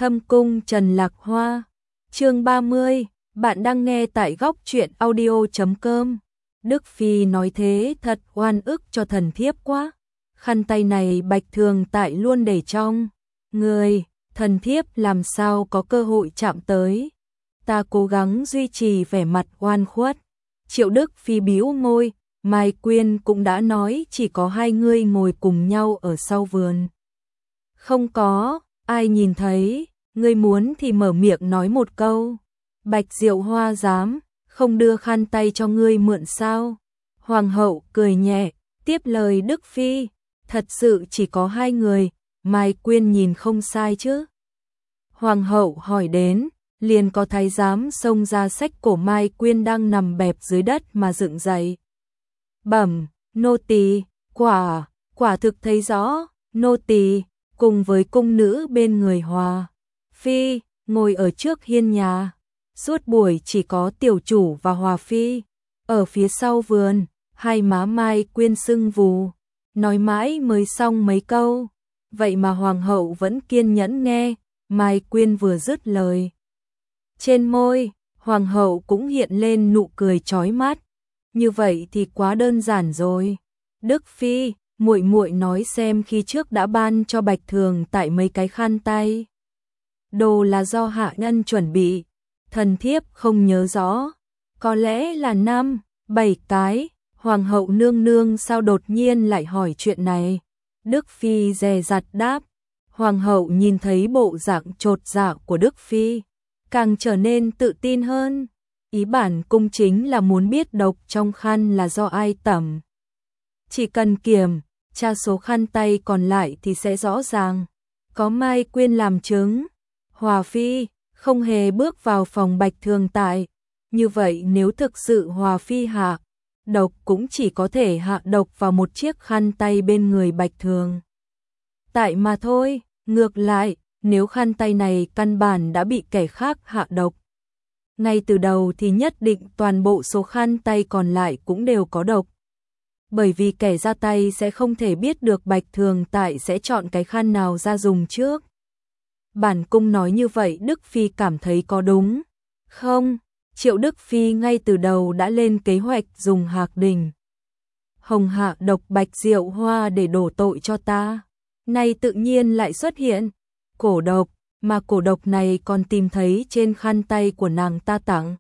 Thâm cung Trần Lạc Hoa. Chương 30, bạn đang nghe tại góc truyện audio.com. Đức Phi nói thế thật oan ức cho thần thiếp quá. Khăn tay này Bạch Thường Tại luôn để trong người, thần thiếp làm sao có cơ hội chạm tới. Ta cố gắng duy trì vẻ mặt oan khuất. Triệu Đức Phi bĩu môi, Mai Quyên cũng đã nói chỉ có hai người ngồi cùng nhau ở sau vườn. Không có ai nhìn thấy, ngươi muốn thì mở miệng nói một câu. Bạch Diệu Hoa dám không đưa khăn tay cho ngươi mượn sao? Hoàng hậu cười nhẹ, tiếp lời Đức Phi, thật sự chỉ có hai người, Mai Quyên nhìn không sai chứ. Hoàng hậu hỏi đến, liền có thái giám xông ra xách cổ Mai Quyên đang nằm bẹp dưới đất mà dựng dậy. Bẩm, nô tỳ, quả thực thấy rõ, nô tỳ cùng với cung nữ bên người Hòa Phi ngồi ở trước hiên nhà. Suốt buổi chỉ có tiểu chủ và Hòa Phi ở phía sau vườn, hai má Mai Quyên sưng vù, nói mãi mới xong mấy câu, vậy mà hoàng hậu vẫn kiên nhẫn nghe. Mai Quyên vừa dứt lời, trên môi hoàng hậu cũng hiện lên nụ cười chói mắt. Như vậy thì quá đơn giản rồi. Đức Phi, muội muội nói xem khi trước đã ban cho Bạch Thường Tại mấy cái khăn tay. Đồ là do hạ nhân chuẩn bị, thần thiếp không nhớ rõ, có lẽ là 5-7 cái. Hoàng hậu nương nương sao đột nhiên lại hỏi chuyện này? Đức Phi dè dặt đáp. Hoàng hậu nhìn thấy bộ dạng chột dạ của Đức Phi, càng trở nên tự tin hơn. Ý bản cung chính là muốn biết độc trong khăn là do ai tẩm. Chỉ cần kiểm tra số khăn tay còn lại thì sẽ rõ ràng. Có Mai Quyên làm chứng. Hòa Phi không hề bước vào phòng Bạch Thường Tại. Như vậy nếu thực sự Hòa Phi hạ độc cũng chỉ có thể hạ độc vào một chiếc khăn tay bên người Bạch Thường Tại mà thôi. Ngược lại, nếu khăn tay này căn bản đã bị kẻ khác hạ độc ngay từ đầu thì nhất định toàn bộ số khăn tay còn lại cũng đều có độc. Bởi vì kẻ ra tay sẽ không thể biết được Bạch Thường Tại sẽ chọn cái khăn nào ra dùng trước. Bản cung nói như vậy Đức Phi cảm thấy có đúng không? Triệu Đức Phi ngay từ đầu đã lên kế hoạch dùng Hạc Đình Hồng hạ độc Bạch Diệu Hoa để đổ tội cho ta. Nay tự nhiên lại xuất hiện cổ độc, mà cổ độc này còn tìm thấy trên khăn tay của nàng ta tặng.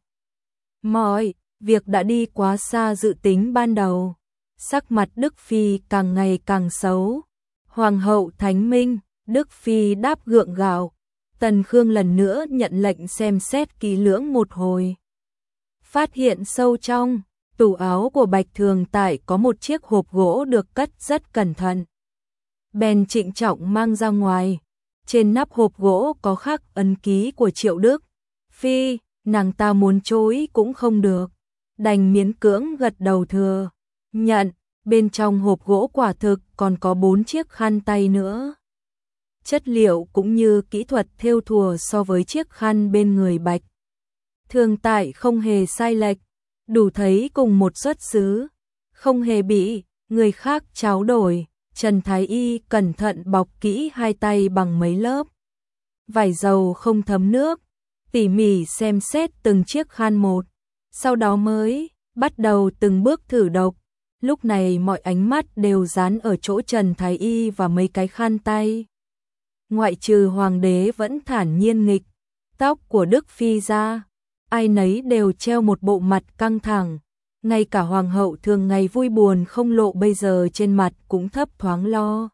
Mọi việc đã đi quá xa dự tính ban đầu. Sắc mặt Đức Phi càng ngày càng xấu. Hoàng hậu thánh minh, Đức Phi đáp gượng gạo. Tần Khương lần nữa nhận lệnh xem xét kỹ lưỡng một hồi. Phát hiện sâu trong tủ áo của Bạch Thường Tại có một chiếc hộp gỗ được cất rất cẩn thận. Bèn trịnh trọng mang ra ngoài. Trên nắp hộp gỗ có khắc ấn ký của Triệu Đức Phi, nàng ta muốn chối cũng không được, đành miễn cưỡng gật đầu thừa nhận. Bên trong hộp gỗ quả thực còn có 4 chiếc khăn tay nữa. Chất liệu cũng như kỹ thuật thêu thùa so với chiếc khăn bên người Bạch Thường Tại không hề sai lệch, đủ thấy cùng một xuất xứ, không hề bị người khác tráo đổi. Trần Thái Y cẩn thận bọc kỹ hai tay bằng mấy lớp vải dầu không thấm nước, tỉ mỉ xem xét từng chiếc khăn một, sau đó mới bắt đầu từng bước thử độc. Lúc này mọi ánh mắt đều dán ở chỗ Trần Thái Y và mấy cái khăn tay. Ngoại trừ hoàng đế vẫn thản nhiên nghịch, tóc của Đức Phi ra, ai nấy đều treo một bộ mặt căng thẳng. Ngay cả hoàng hậu thường ngày vui buồn không lộ bây giờ trên mặt cũng thấp thoáng lo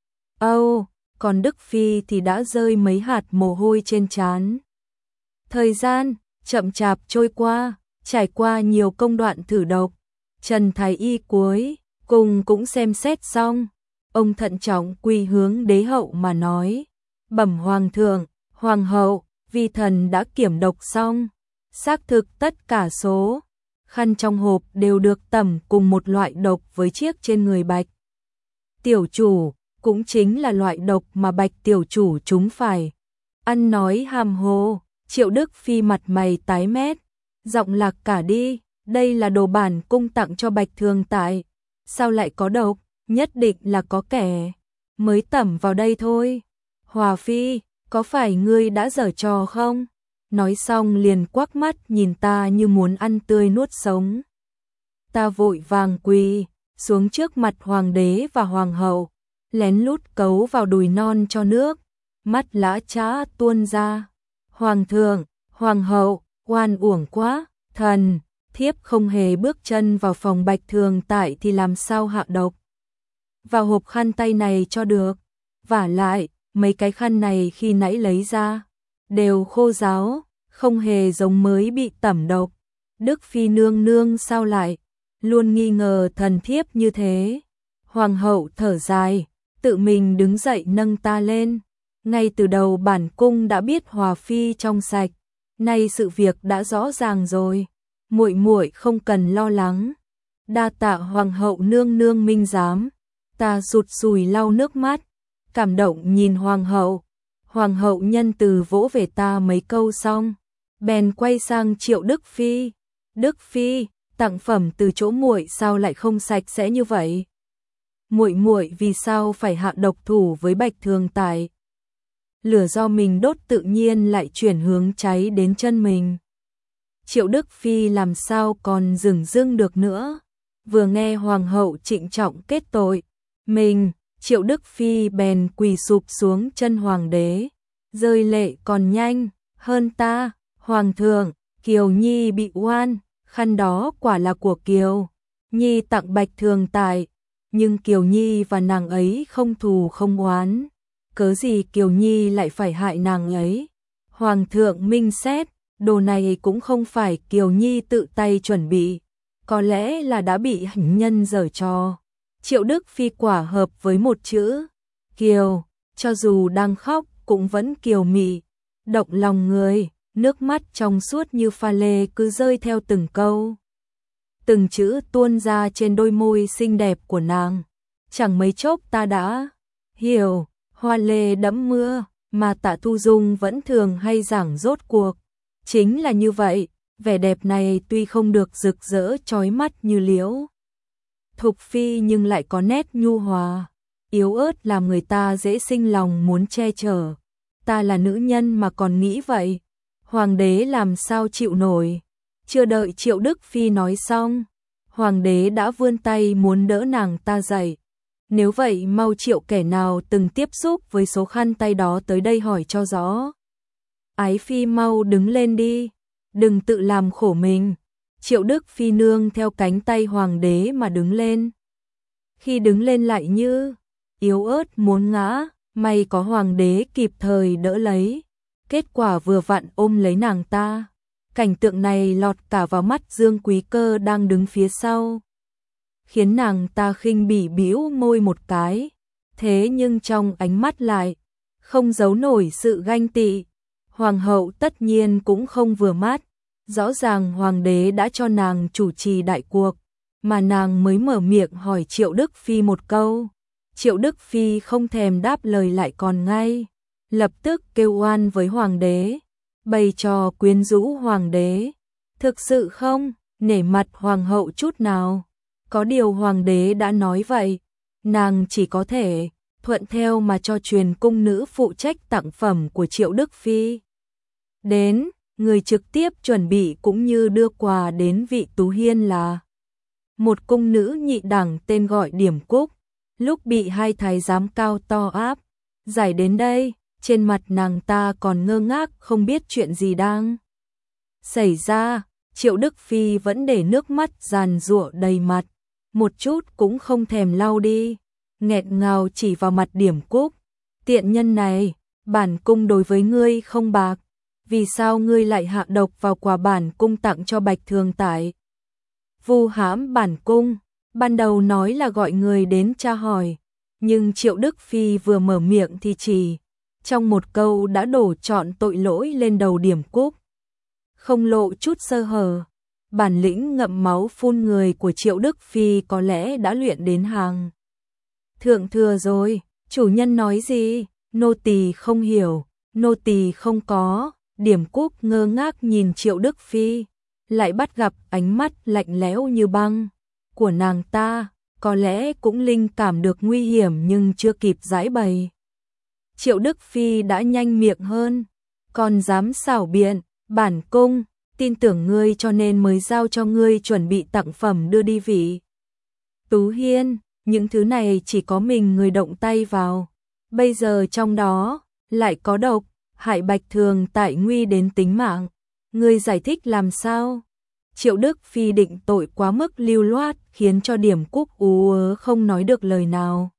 âu, còn Đức Phi thì đã rơi mấy hạt mồ hôi trên trán. Thời gian chậm chạp trôi qua, trải qua nhiều công đoạn thử độc, Trần Thái Y cuối cùng cũng xem xét xong. Ông thận trọng quỳ hướng đế hậu mà nói: Bẩm hoàng thượng, hoàng hậu, vi thần đã kiểm độc xong, xác thực tất cả số khăn trong hộp đều được tẩm cùng một loại độc với chiếc trên người Bạch tiểu chủ, cũng chính là loại độc mà Bạch tiểu chủ chúng phải. Ăn nói hàm hồ, Triệu Đức Phi mặt mày tái mét, giọng lạc cả đi, đây là đồ bản cung tặng cho Bạch Thường Tại, sao lại có độc? Nhất định là có kẻ mới tẩm vào đây thôi. Hòa Phi, có phải ngươi đã giở trò không? Nói xong liền quắc mắt nhìn ta như muốn ăn tươi nuốt sống. Ta vội vàng quỳ xuống trước mặt hoàng đế và hoàng hậu, lén lút cấu vào đùi non cho nước, mắt lã chã tuôn ra. Hoàng thượng, hoàng hậu, oan uổng quá, thần, thiếp không hề bước chân vào phòng Bạch Thường Tại thì làm sao hạ độc vào hộp khăn tay này cho được. Vả lại, mấy cái khăn này khi nãy lấy ra, đều khô ráo, không hề giống mới bị tẩm độc. Đức phi nương nương sao lại luôn nghi ngờ thần thiếp như thế? Hoàng hậu thở dài, tự mình đứng dậy nâng ta lên. Ngay từ đầu bản cung đã biết Hòa phi trong sạch, nay sự việc đã rõ ràng rồi, muội muội không cần lo lắng. Đa tạ hoàng hậu nương nương minh giám. Ta sụt sùi lau nước mắt, cảm động nhìn hoàng hậu. Hoàng hậu nhân từ vỗ về ta mấy câu xong, bèn quay sang Triệu Đức phi. Đức phi, tặng phẩm từ chỗ muội sao lại không sạch sẽ như vậy? Muội muội vì sao phải hạ độc thủ với Bạch Thường Tại? Lửa do mình đốt tự nhiên lại chuyển hướng cháy đến chân mình. Triệu Đức phi làm sao còn dửng dưng được nữa? Vừa nghe hoàng hậu trịnh trọng kết tội mình, Triệu Đức phi bèn quỳ sụp xuống chân hoàng đế, rơi lệ còn nhanh hơn ta. Hoàng thượng, Kiều Nhi bị oan, khăn đó quả là của Kiều Nhi tặng Bạch Thường Tại, nhưng Kiều Nhi và nàng ấy không thù không oán, cớ gì Kiều Nhi lại phải hại nàng ấy? Hoàng thượng minh xét, đồ này cũng không phải Kiều Nhi tự tay chuẩn bị, có lẽ là đã bị hành nhân giở trò. Triệu Đức phi quả hợp với một chữ Kiều, cho dù đang khóc cũng vẫn kiều mị, động lòng người, nước mắt trong suốt như pha lê cứ rơi theo từng câu. Từng chữ tuôn ra trên đôi môi xinh đẹp của nàng. Chẳng mấy chốc ta đã hiểu, hoa lê đẫm mưa, mà Tạ Thu Dung vẫn thường hay giảng rốt cuộc. Chính là như vậy, vẻ đẹp này tuy không được rực rỡ chói mắt như Liễu Thục Phi nhưng lại có nét nhu hòa, yếu ớt làm người ta dễ sinh lòng muốn che chở. Ta là nữ nhân mà còn nghĩ vậy, hoàng đế làm sao chịu nổi? Chưa đợi Triệu Đức phi nói xong, hoàng đế đã vươn tay muốn đỡ nàng ta dậy. Nếu vậy mau triệu kẻ nào từng tiếp xúc với số khăn tay đó tới đây hỏi cho rõ. Ái phi mau đứng lên đi, đừng tự làm khổ mình. Triệu Đức phi nương theo cánh tay hoàng đế mà đứng lên. Khi đứng lên lại như yếu ớt muốn ngã, may có hoàng đế kịp thời đỡ lấy. Kết quả vừa vặn ôm lấy nàng ta. Cảnh tượng này lọt cả vào mắt Dương Quý Cơ đang đứng phía sau, khiến nàng ta khinh bỉ bĩu môi một cái. Thế nhưng trong ánh mắt lại không giấu nổi sự ganh tị. Hoàng hậu tất nhiên cũng không vừa mắt. Rõ ràng hoàng đế đã cho nàng chủ trì đại cuộc, mà nàng mới mở miệng hỏi Triệu Đức phi một câu. Triệu Đức phi không thèm đáp lời lại còn ngay lập tức kêu oan với hoàng đế, bày trò quyến rũ hoàng đế. Thực sự không nể mặt hoàng hậu chút nào. Có điều hoàng đế đã nói vậy, nàng chỉ có thể thuận theo mà cho truyền cung nữ phụ trách tặng phẩm của Triệu Đức phi đến. Người trực tiếp chuẩn bị cũng như đưa quà đến vị Tú Hiên là một cung nữ nhị đẳng tên gọi Điểm Cúc. Lúc bị hai thái giám cao to áp giải đến đây, trên mặt nàng ta còn ngơ ngác không biết chuyện gì đang xảy ra. Triệu Đức phi vẫn để nước mắt giàn giụa đầy mặt, một chút cũng không thèm lau đi, nghẹn ngào chỉ vào mặt Điểm Cúc. Tiện nhân này, bản cung đối với ngươi không bạc, vì sao ngươi lại hạ độc vào quà bản cung tặng cho Bạch Thường Tại? Vu hãm bản cung, ban đầu nói là gọi người đến tra hỏi, nhưng Triệu Đức phi vừa mở miệng thì chỉ trong một câu đã đổ trọn tội lỗi lên đầu Điểm Cúc, không lộ chút sơ hở. Bản lĩnh ngậm máu phun người của Triệu Đức phi có lẽ đã luyện đến hàng thượng thừa rồi. Chủ nhân nói gì? Nô tỳ không hiểu, nô tỳ không có. Điểm Cúc ngơ ngác nhìn Triệu Đức phi, lại bắt gặp ánh mắt lạnh lẽo như băng của nàng ta, có lẽ cũng linh cảm được nguy hiểm nhưng chưa kịp giải bày. Triệu Đức Phi đã nhanh miệng hơn, còn dám xảo biện, bản cung tin tưởng ngươi cho nên mới giao cho ngươi chuẩn bị tặng phẩm đưa đi vị. Tú Hiên, những thứ này chỉ có mình người động tay vào, bây giờ trong đó lại có độc, hại Bạch Thường tại nguy đến tính mạng. Ngươi giải thích làm sao? Triệu Đức Phi định tội quá mức lưu loát, khiến cho Điểm Cúc ú ớ không nói được lời nào.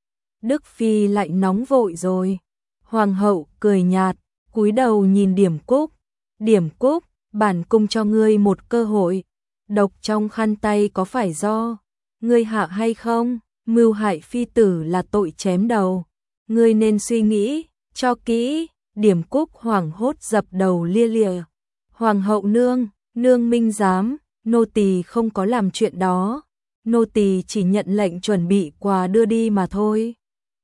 Đức Phi lại nóng vội rồi. Hoàng hậu cười nhạt, cúi đầu nhìn Điểm Cúc. Điểm Cúc, bản cung cho ngươi một cơ hội. Độc trong khăn tay có phải do ngươi hạ hay không? Mưu hại phi tử là tội chém đầu. Ngươi nên suy nghĩ cho kỹ. Điểm Cúc hoảng hốt dập đầu lia lịa. Hoàng hậu nương, nương minh giám, nô tỳ không có làm chuyện đó. Nô tỳ chỉ nhận lệnh chuẩn bị quà đưa đi mà thôi.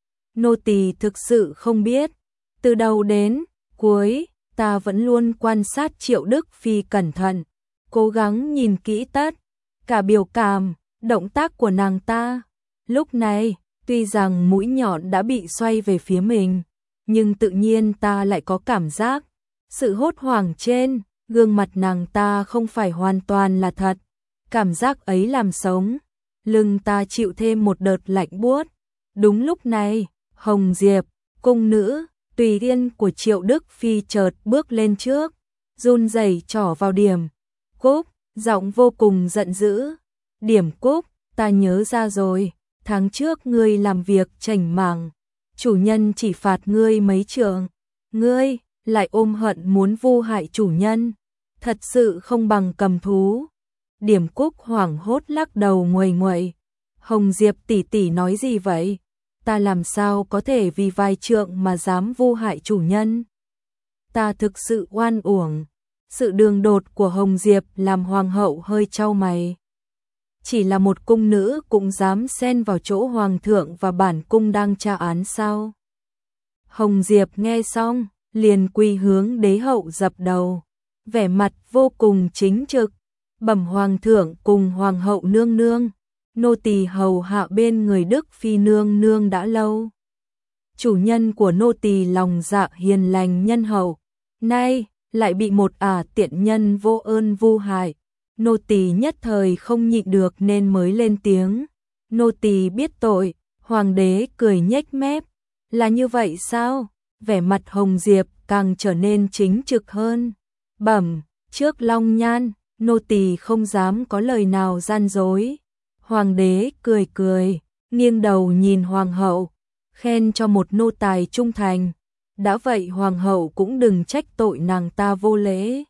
Nô tỳ thực sự không biết. Từ đầu đến cuối, ta vẫn luôn quan sát Triệu Đức Phi cẩn thận, cố gắng nhìn kỹ tất cả biểu cảm, động tác của nàng ta. Lúc này, tuy rằng mũi nhọn đã bị xoay về phía mình, nhưng tự nhiên ta lại có cảm giác sự hốt hoảng trên gương mặt nàng ta không phải hoàn toàn là thật. Cảm giác ấy làm sống lưng ta chịu thêm một đợt lạnh buốt. Đúng lúc này, Hồng Diệp, cung nữ tùy yên của Triệu Đức Phi chợt bước lên trước, run rẩy trỏ vào Điểm Cúc, giọng vô cùng giận dữ. Điểm Cúc, ta nhớ ra rồi, tháng trước ngươi làm việc chảnh mảng, chủ nhân chỉ phạt ngươi mấy trượng, ngươi lại ôm hận muốn vu hại chủ nhân, thật sự không bằng cầm thú. Điểm Cúc hoảng hốt lắc đầu nguầy nguậy. Hồng Diệp tỷ tỷ nói gì vậy? Ta làm sao có thể vì vài trượng mà dám vu hại chủ nhân? Ta thực sự oan uổng. Sự đường đột của Hồng Diệp làm hoàng hậu hơi chau mày. Chỉ là một cung nữ cũng dám xen vào chỗ hoàng thượng và bản cung đang tra án sao? Hồng Diệp nghe xong, liền quỳ hướng đế hậu dập đầu, vẻ mặt vô cùng chính trực. Bẩm hoàng thượng cùng hoàng hậu nương nương, nô tỳ hầu hạ bên người Đức Phi nương nương đã lâu. Chủ nhân của nô tỳ lòng dạ hiền lành nhân hậu, nay lại bị một tiện nhân vô ơn vu hại. Nô tỳ nhất thời không nhịn được nên mới lên tiếng. Nô tỳ biết tội. Hoàng đế cười nhếch mép. Là như vậy sao? Vẻ mặt Hồng Diệp càng trở nên chính trực hơn. Bẩm, trước Long Nhan, nô tỳ không dám có lời nào gian dối. Hoàng đế cười cười, nghiêng đầu nhìn hoàng hậu, khen cho một nô tài trung thành. Đã vậy hoàng hậu cũng đừng trách tội nàng ta vô lễ.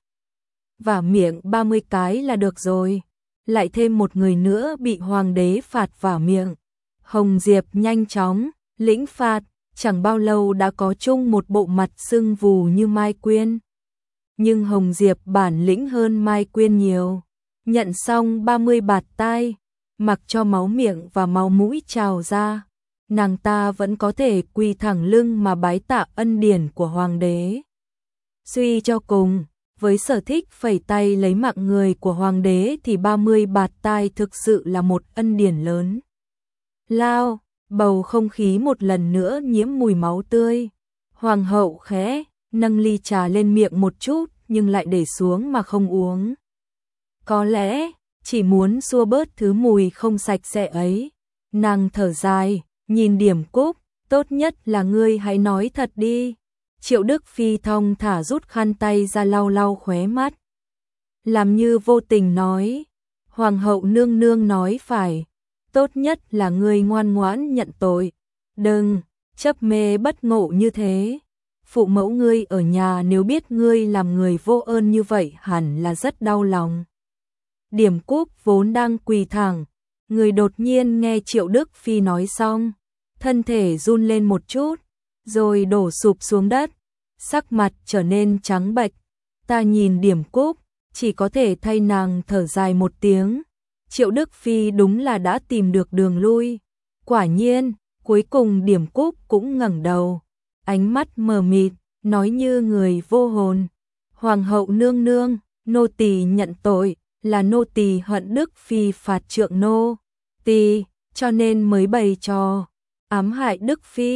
Vả miệng 30 cái là được rồi. Lại thêm một người nữa bị hoàng đế phạt vả miệng. Hồng Diệp nhanh chóng lĩnh phạt, chẳng bao lâu đã có chung một bộ mặt sưng vù như Mai Quyên. Nhưng Hồng Diệp bản lĩnh hơn Mai Quyên nhiều. Nhận xong 30 bạt tai, mặc cho máu miệng và máu mũi trào ra, nàng ta vẫn có thể quỳ thẳng lưng mà bái tạ ân điển của hoàng đế. Suy cho cùng, với sở thích phẩy tay lấy mạng người của hoàng đế thì 30 bạt tai thực sự là một ân điển lớn. Lao, bầu không khí một lần nữa nhiễm mùi máu tươi. Hoàng hậu khẽ nâng ly trà lên miệng một chút nhưng lại để xuống mà không uống. Có lẽ chỉ muốn xua bớt thứ mùi không sạch sẽ ấy. Nàng thở dài, nhìn Điểm Cúc, tốt nhất là ngươi hãy nói thật đi. Triệu Đức Phi thong thả rút khăn tay ra lau lau khóe mắt. Làm như vô tình nói, hoàng hậu nương nương nói phải, tốt nhất là ngươi ngoan ngoãn nhận tội. Đừng chấp mê bất ngộ như thế. Phụ mẫu ngươi ở nhà nếu biết ngươi làm người vô ơn như vậy hẳn là rất đau lòng. Điểm Cúc vốn đang quỳ thẳng, người đột nhiên nghe Triệu Đức Phi nói xong, thân thể run lên một chút, rồi đổ sụp xuống đất, sắc mặt trở nên trắng bệch. Ta nhìn Điểm Cúc, chỉ có thể thay nàng thở dài một tiếng. Triệu Đức Phi đúng là đã tìm được đường lui. Quả nhiên, cuối cùng Điểm Cúc cũng ngẩng đầu, ánh mắt mờ mịt, nói như người vô hồn. Hoàng hậu nương nương, nô tỳ nhận tội, là nô tỳ hận Đức Phi phạt trượng nô tỳ, cho nên mới bày trò ám hại Đức Phi.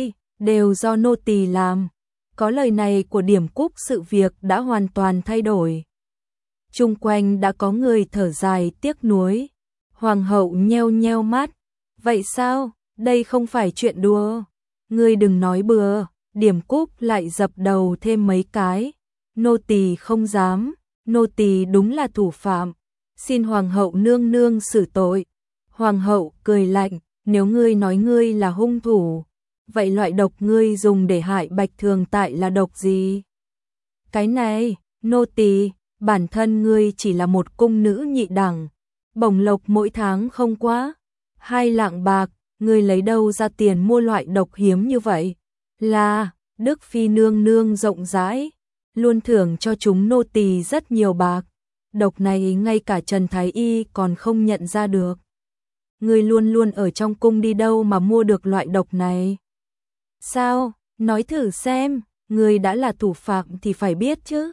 đều do nô tỳ làm. Có lời này của Điểm Cúc sự việc đã hoàn toàn thay đổi. Chung quanh đã có người thở dài tiếc nuối. Hoàng hậu nheo nheo mắt. Vậy sao? Đây không phải chuyện đùa. Ngươi đừng nói bừa. Điểm Cúc lại dập đầu thêm mấy cái. Nô tỳ không dám. Nô tỳ đúng là thủ phạm. Xin hoàng hậu nương nương xử tội. Hoàng hậu cười lạnh. Nếu ngươi nói ngươi là hung thủ, vậy loại độc ngươi dùng để hại Bạch Thường Tại là độc gì? Cái này, nô tỳ, bản thân ngươi chỉ là một cung nữ nhị đẳng, bổng lộc mỗi tháng không quá 2 lạng bạc, ngươi lấy đâu ra tiền mua loại độc hiếm như vậy? Là, Đức Phi nương nương rộng rãi, luôn thưởng cho chúng nô tỳ rất nhiều bạc. Độc này ngay cả Trần Thái Y còn không nhận ra được. Ngươi luôn luôn ở trong cung đi đâu mà mua được loại độc này? Sao? Nói thử xem, ngươi đã là thủ phạm thì phải biết chứ.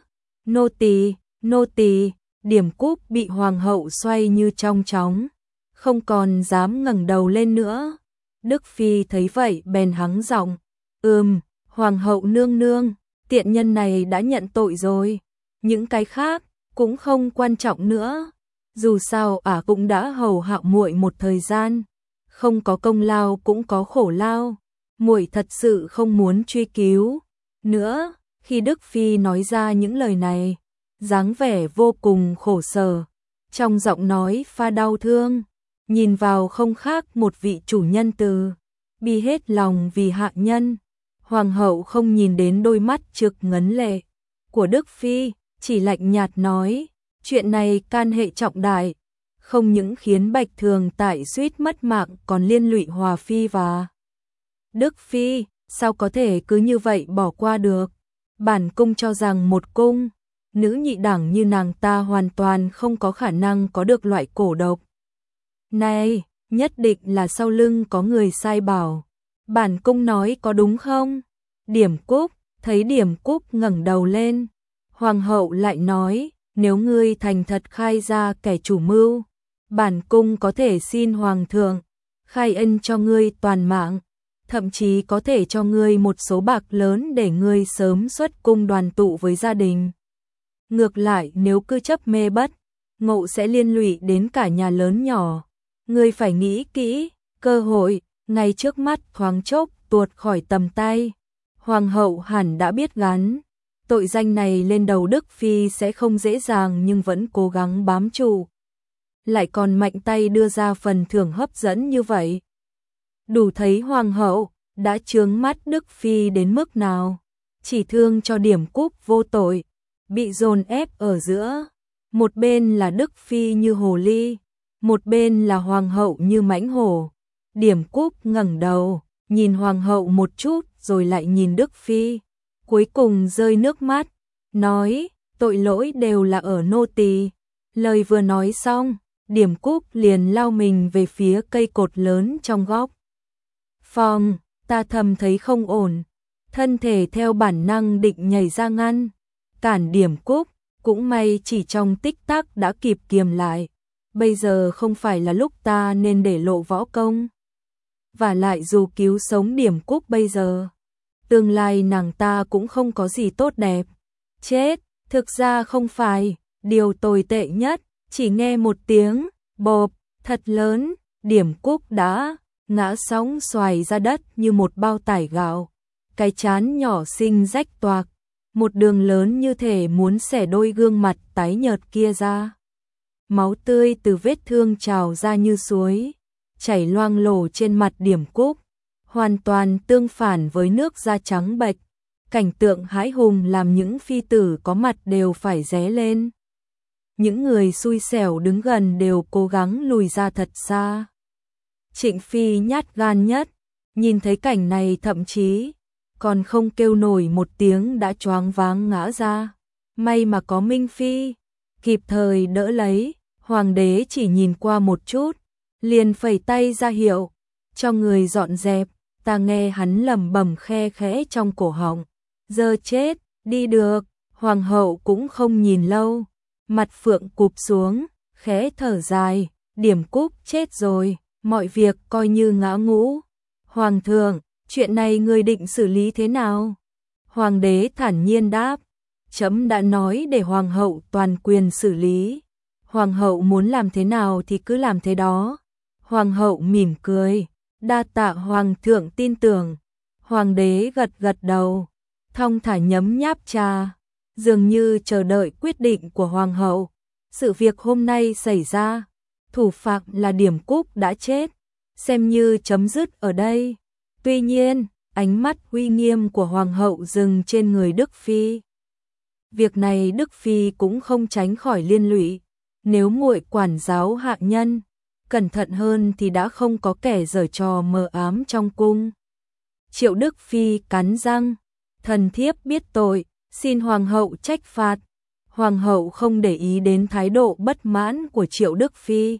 Nô tỳ, Điểm Cúc bị hoàng hậu xoay như trong chóng, không còn dám ngẩng đầu lên nữa. Đức Phi thấy vậy bèn hắng giọng, hoàng hậu nương nương, tiện nhân này đã nhận tội rồi, những cái khác cũng không quan trọng nữa. Dù sao cũng đã hầu hạ muội một thời gian, không có công lao cũng có khổ lao, muội thật sự không muốn truy cứu nữa. Khi Đức Phi nói ra những lời này, dáng vẻ vô cùng khổ sở, trong giọng nói pha đau thương, nhìn vào không khác một vị chủ nhân từ bi hết lòng vì hạ nhân. Hoàng hậu không nhìn đến đôi mắt trực ngấn lệ của Đức Phi, chỉ lạnh nhạt nói, chuyện này can hệ trọng đại, không những khiến Bạch Thường Tại suýt mất mạng còn liên lụy Hòa Phi và Đức Phi, sao có thể cứ như vậy bỏ qua được? Bản cung cho rằng một cung nữ nhị đẳng như nàng ta hoàn toàn không có khả năng có được loại cổ độc này, nhất định là sau lưng có người sai bảo. Bản cung nói có đúng không? Điểm Cúc, thấy Điểm Cúc ngẩng đầu lên, hoàng hậu lại nói, nếu ngươi thành thật khai ra kẻ chủ mưu, bản cung có thể xin hoàng thượng khai ân cho ngươi toàn mạng, thậm chí có thể cho ngươi một số bạc lớn để ngươi sớm xuất cung đoàn tụ với gia đình. Ngược lại nếu cứ chấp mê bất ngộ sẽ liên lụy đến cả nhà lớn nhỏ. Ngươi phải nghĩ kỹ, cơ hội ngay trước mắt thoáng chốc tuột khỏi tầm tay. Hoàng hậu hẳn đã biết gắn tội danh này lên đầu Đức Phi sẽ không dễ dàng, nhưng vẫn cố gắng bám trụ, lại còn mạnh tay đưa ra phần thưởng hấp dẫn như vậy. Đủ thấy hoàng hậu đã chướng mắt Đức Phi đến mức nào, chỉ thương cho Điểm Cúc vô tội, bị dồn ép ở giữa. Một bên là Đức Phi như hồ ly, một bên là hoàng hậu như mãnh hổ. Điểm Cúc ngẩng đầu, nhìn hoàng hậu một chút rồi lại nhìn Đức Phi, cuối cùng rơi nước mắt, nói, tội lỗi đều là ở nô tỳ. Lời vừa nói xong, Điểm Cúc liền lao mình về phía cây cột lớn trong góc phòng. Ta thầm thấy không ổn, thân thể theo bản năng định nhảy ra ngăn cản Điểm Cúc, cũng may chỉ trong tích tắc đã kịp kiềm lại. Bây giờ không phải là lúc ta nên để lộ võ công. Và lại dù cứu sống Điểm Cúc bây giờ, tương lai nàng ta cũng không có gì tốt đẹp. Chết, thực ra không phải, điều tồi tệ nhất, chỉ nghe một tiếng bộp thật lớn, Điểm Cúc đã ngã sóng xoài ra đất như một bao tải gạo. Cái trán nhỏ xinh rách toạc, một đường lớn như thể muốn xẻ đôi gương mặt tái nhợt kia ra. Máu tươi từ vết thương trào ra như suối, chảy loang lổ trên mặt Điểm Cúc, hoàn toàn tương phản với nước da trắng bệch. Cảnh tượng hãi hùng làm những phi tử có mặt đều phải ré lên. Những người xui xẻo đứng gần đều cố gắng lùi ra thật xa. Trịnh Phi nhát gan nhất, nhìn thấy cảnh này thậm chí còn không kêu nổi một tiếng đã choáng váng ngã ra. May mà có Minh Phi kịp thời đỡ lấy. Hoàng đế chỉ nhìn qua một chút, liền phẩy tay ra hiệu cho người dọn dẹp. Ta nghe hắn lẩm bẩm khe khẽ trong cổ họng, giờ chết, đi được. Hoàng hậu cũng không nhìn lâu, mặt phượng cụp xuống, khẽ thở dài, Điểm Cúc chết rồi, mọi việc coi như ngã ngũ. Hoàng thượng, Chuyện này người định xử lý thế nào? Hoàng đế thản nhiên đáp, trẫm đã nói để hoàng hậu toàn quyền xử lý. Hoàng hậu muốn làm thế nào thì cứ làm thế đó. Hoàng hậu mỉm cười, đa tạ hoàng thượng tin tưởng. Hoàng đế gật gật đầu, thong thả nhấm nháp trà, dường như chờ đợi quyết định của hoàng hậu. Sự việc hôm nay xảy ra, thủ phạm là Điểm Cúc đã chết, xem như chấm dứt ở đây. Tuy nhiên, ánh mắt uy nghiêm của hoàng hậu dừng trên người Đức Phi. Việc này Đức Phi cũng không tránh khỏi liên lụy. Nếu muội quản giáo hạ nhân, cẩn thận hơn thì đã không có kẻ giở trò mờ ám trong cung. Triệu Đức Phi cắn răng, thần thiếp biết tội, xin hoàng hậu trách phạt. Hoàng hậu không để ý đến thái độ bất mãn của Triệu Đức Phi,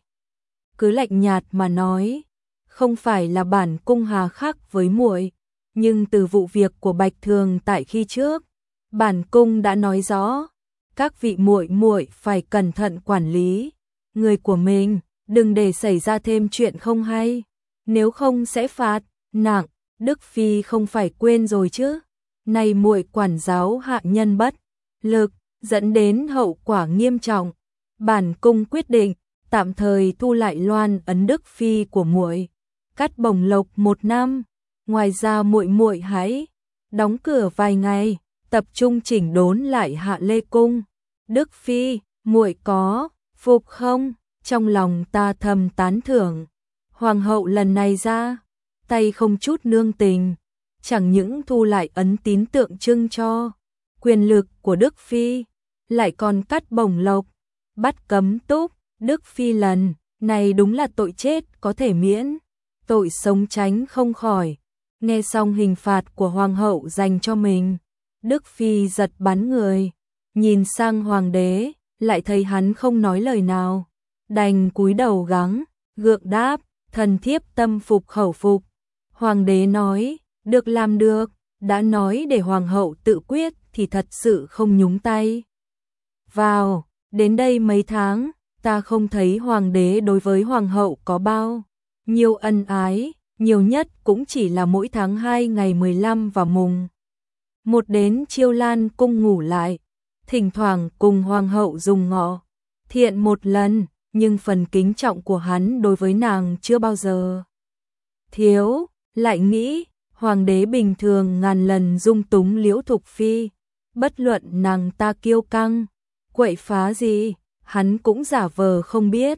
cứ lạnh nhạt mà nói, không phải là bản cung hà khắc với muội, nhưng từ vụ việc của Bạch Thường tại khi trước, bản cung đã nói rõ, các vị muội muội phải cẩn thận quản lý người của mình, đừng để xảy ra thêm chuyện không hay, nếu không sẽ phạt nặng. Đức Phi không phải quên rồi chứ? Này muội quản giáo hạ nhân bất lực, dẫn đến hậu quả nghiêm trọng. Bản cung quyết định tạm thời thu lại loan ấn Đức Phi của muội, cắt bổng lộc 1 năm. Ngoài ra muội muội hãy đóng cửa vài ngày, tập trung chỉnh đốn lại Hạ Lê cung. Đức Phi, muội có phục không? Trong lòng ta thầm tán thưởng. Hoàng hậu lần này ra tay không chút nương tình, chẳng những thu lại ấn tín tượng trưng cho quyền lực của Đức Phi, lại còn cắt bổng lộc, bắt cấm túc. Đức Phi lần này đúng là tội chết có thể miễn, tội sống tránh không khỏi. Nghe xong hình phạt của hoàng hậu dành cho mình, Đức Phi giật bắn người, nhìn sang hoàng đế, lại thấy hắn không nói lời nào, đành cúi đầu gắng gượng đáp, thần thiếp tâm phục khẩu phục. Hoàng đế nói, được làm được, đã nói để hoàng hậu tự quyết thì thật sự không nhúng tay vào. Đến đây mấy tháng, ta không thấy hoàng đế đối với hoàng hậu có bao nhiêu ân ái, nhiều nhất cũng chỉ là mỗi tháng 2 ngày 15 và mùng 1 đến Chiêu Lan cung ngủ lại, thỉnh thoảng cùng hoàng hậu dùng ngọ thiện một lần, nhưng phần kính trọng của hắn đối với nàng chưa bao giờ thiếu. Lại nghĩ, hoàng đế bình thường ngàn lần dung túng Liễu Thục Phi, bất luận nàng ta kiêu căng, quậy phá gì, hắn cũng giả vờ không biết,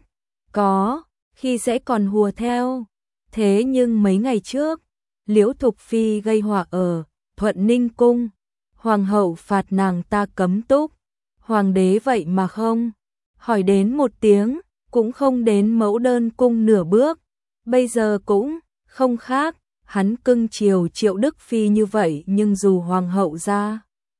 có khi sẽ còn hùa theo. Thế nhưng mấy ngày trước, Liễu Thục Phi gây họa ở Thuận Ninh cung, hoàng hậu phạt nàng ta cấm túc, hoàng đế vậy mà không hỏi đến một tiếng, cũng không đến mẫu đơn cung nửa bước. Bây giờ cũng không khác, hắn cưng chiều Triệu Đức Phi như vậy, nhưng dù hoàng hậu ra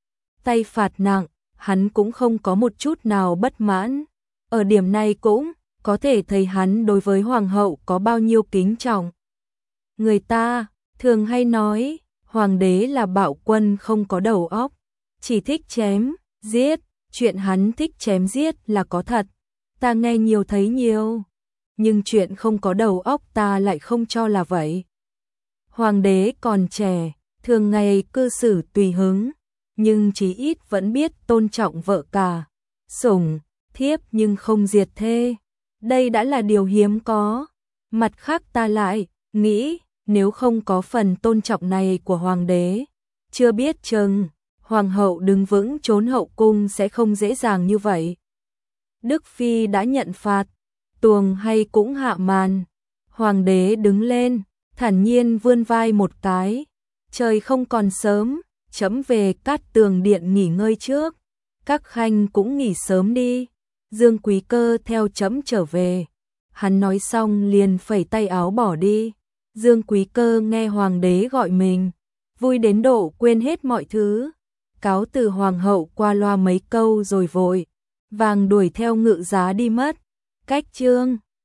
tay phạt nặng, hắn cũng không có một chút nào bất mãn. Ở điểm này cũng có thể thấy hắn đối với hoàng hậu có bao nhiêu kính trọng. Người ta thường hay nói, hoàng đế là bạo quân không có đầu óc, chỉ thích chém, giết. Chuyện hắn thích chém giết là có thật, ta nghe nhiều thấy nhiều, nhưng chuyện không có đầu óc ta lại không cho là vậy. Hoàng đế còn trẻ, thường ngày cư xử tùy hứng, nhưng chí ít vẫn biết tôn trọng vợ cả, sủng thiếp nhưng không diệt thê. Đây đã là điều hiếm có. Mặt khác ta lại nghĩ, nếu không có phần tôn trọng này của hoàng đế, chưa biết chừng hoàng hậu đứng vững trốn hậu cung sẽ không dễ dàng như vậy. Đức Phi đã nhận phạt, tuồng hay cũng hạ màn. Hoàng đế đứng lên, thản nhiên vươn vai một cái. Trời không còn sớm, trẫm về Cát Tường điện nghỉ ngơi trước. Các khanh cũng nghỉ sớm đi. Dương Quý Cơ theo trẫm trở về. Hắn nói xong liền phẩy tay áo bỏ đi. Dương Quý Cơ nghe hoàng đế gọi mình, vui đến độ quên hết mọi thứ. Cáo từ hoàng hậu qua loa mấy câu rồi vội vàng đuổi theo ngự giá đi mất. Cách chương